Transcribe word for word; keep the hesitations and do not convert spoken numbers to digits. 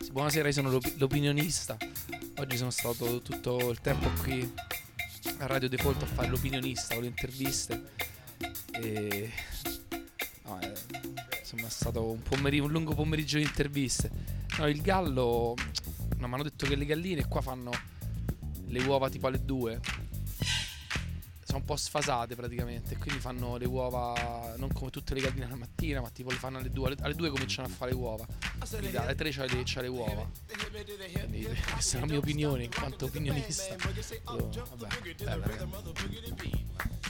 Buonasera, io sono l'op- l'opinionista. Oggi sono stato tutto il tempo qui a Radio Default a fare l'opinionista con le interviste. E no, è, insomma è stato un, pomeriggio, un lungo pomeriggio di interviste. No, il gallo, no, mi hanno detto che le galline qua fanno le uova tipo alle due. Sono un po' sfasate praticamente, quindi fanno le uova non come tutte le galline la mattina, ma tipo le fanno alle due. Alle due cominciano a fare le uova, quindi alle tre c'ha le, c'ha le uova. Quindi questa è la mia opinione in quanto opinionista. Allora, vabbè, bella, ragazzi.